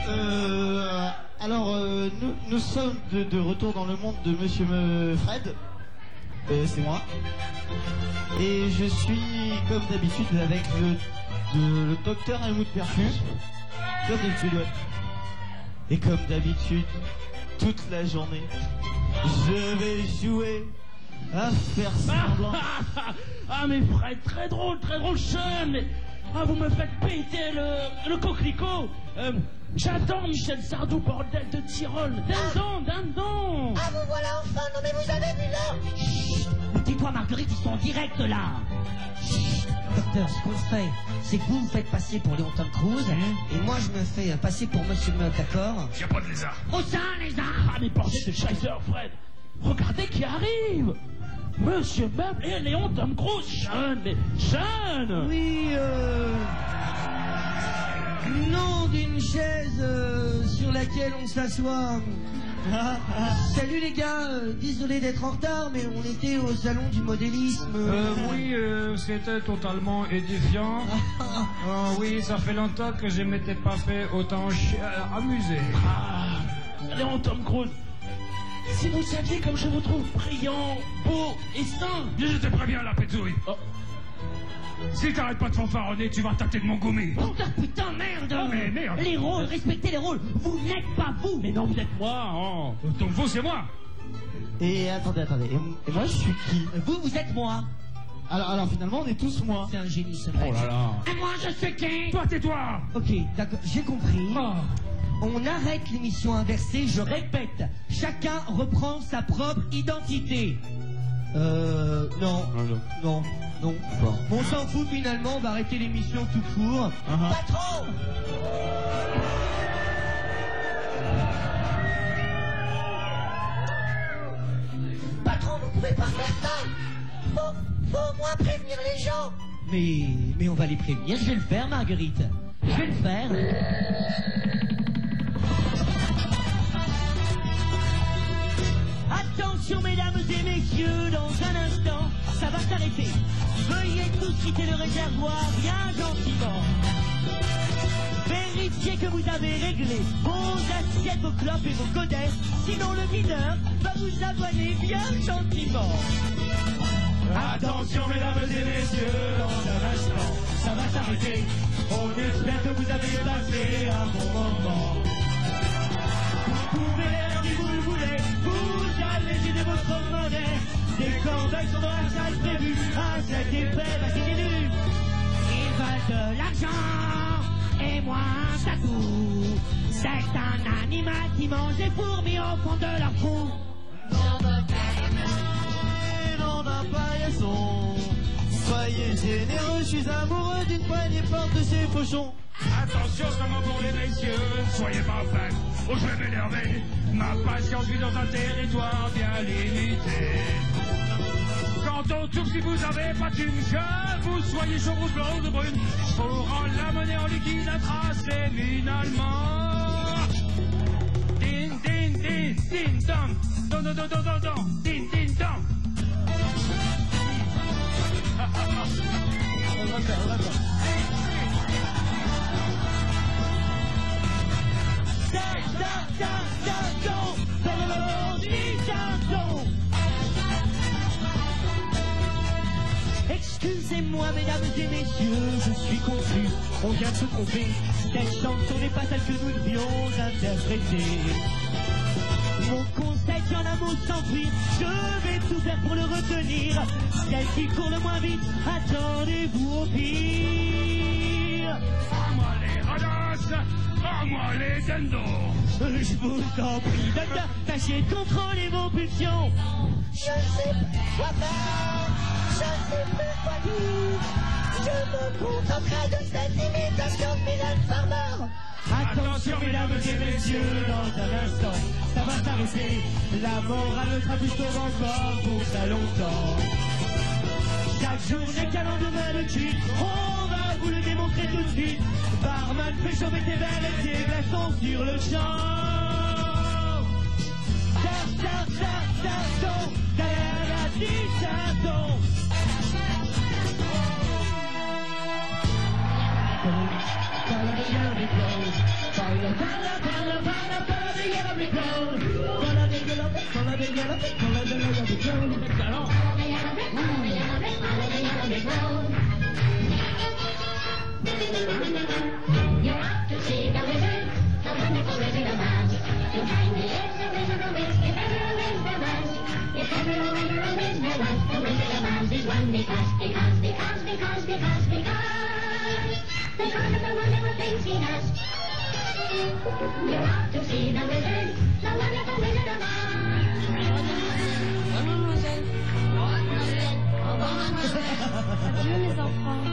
Alors, nous sommes de retour dans le monde de Monsieur Fred. C'est moi. Et je suis, comme d'habitude, avec le docteur Helmut Perfus. Comme d'habitude, ouais. Et comme d'habitude, toute la journée, je vais jouer à faire semblant. Ah mais Fred, très drôle, Sean, mais... Ah, vous me faites péter le coquelicot. J'attends Michel Sardou, bordel de Tyrol. Dindon. Ah, vous voilà enfin. Non, mais vous avez vu l'heure. Tais-toi, Marguerite, ils sont en direct, là. Docteur, ce qu'on fait, c'est que vous vous faites passer pour Léon Tom Cruise, et moi, je me fais passer pour Monsieur Meuf, d'accord? Y'a pas de lézard. Oh ça, lézard! Ah, mais bordel de Scheißer, Fred. Regardez qui arrive. Monsieur Meuble et Léon Tom Cruise. Sean. Oui, nom d'une chaise sur laquelle on s'assoit. Salut les gars, désolé d'être en retard, mais on était au salon du modélisme. Oui, c'était totalement édifiant. Oui, ça fait longtemps que je m'étais pas fait autant amuser. Ah, Léon Tom Cruise. Si vous saviez comme je vous trouve brillant, beau et sain. Je te préviens là, Pétouille. Oh. Si t'arrêtes pas de fanfaronner, tu vas tâter de mon gommé. Putain, merde! Oh, mais merde! Les rôles, respectez les rôles! Vous n'êtes pas vous! Mais non, vous êtes moi, hein. Donc vous, c'est moi. Et attendez. Et moi, je suis qui? Vous êtes moi! Alors finalement, on est tous moi. C'est un génie, ce mec. Oh là là. Et moi, je suis qui? Toi, tais-toi. Ok, d'accord, j'ai compris. Oh. On arrête l'émission inversée, je répète. Chacun reprend sa propre identité. Non. Bon, on s'en fout finalement, on va arrêter l'émission tout court. Patron. Patron, vous pouvez pas faire ça. Faut au moins prévenir les gens. Mais on va les prévenir, je vais le faire, Marguerite. Je vais le faire. Attention mesdames et messieurs, dans un instant, ça va s'arrêter. Veuillez tous quitter le réservoir bien gentiment. Vérifiez que vous avez réglé vos assiettes, vos clopes et vos godets, sinon le mineur va vous abonner bien gentiment. Attention mesdames et messieurs, dans un instant, ça va s'arrêter. On espère que vous avez passé un bon moment. Vous pouvez faire qui vous le voulez, vous allégez de votre monnaie. Des corbeilles sont dans la salle prévue, à cet effet vacciné. Ils veulent de l'argent et moi un tatou. C'est un animal qui mange des fourmis au fond de leur trou. Non d'un paillasson. Soyez généreux, je suis amoureux d'une poignée forte de ces pochons. Attention seulement pour les messieurs, soyez pas fans, oh je vais m'énerver. Ma patience vit dans un territoire bien limité. Quand on tourne, si vous avez pas d'une que vous soyez chaud, rouge, blanc ou de brune, pour rendre la monnaie en liquide à tracer finalement. Din din din din dong, don don don don don don, din din dong. On va faire. Excusez-moi mesdames et messieurs, je suis confus, on vient de se tromper. Cette chanson n'est pas celle que nous devions interpréter. Mon conseil, si en amour s'enfuir, je vais tout faire pour le retenir. Celle qui court le moins vite, attendez-vous au pire. Moi les radasses, moi les dindons. Je vous en prie, docteur, tâchez de contrôler vos pulsions. Je sais plus quoi faire. Je sais plus quoi dire. Je me contenterai de cette imitation de Mylène Farmer. Attention mesdames et messieurs, dans un instant, ça va s'arrêter. La morale sera plus tôt encore pour très longtemps. Chaque journée qu'un lendemain de chute, on va vous le démontrer tout de suite. Barman fait chauffer tes verres et tes glaçons sur le champ. Derrière la dictaton. follow the yellow brick road. Follow, follow, follow, follow, follow the yellow brick road. Follow the yellow brick, follow the yellow brick, follow the yellow brick road. Excellent. Follow the yellow brick, follow the yellow brick, follow the yellow brick road. You're off to see the wizard, the wonderful Wizard of Oz. Behind me is the Wizard of Oz, if ever a wiz there was. If ever a wonder a wiz there was, the Wizard of Oz is one because of the wonderful things he does. You're off to see the wizard, the wonderful Wizard of Oz. Bonjour les enfants.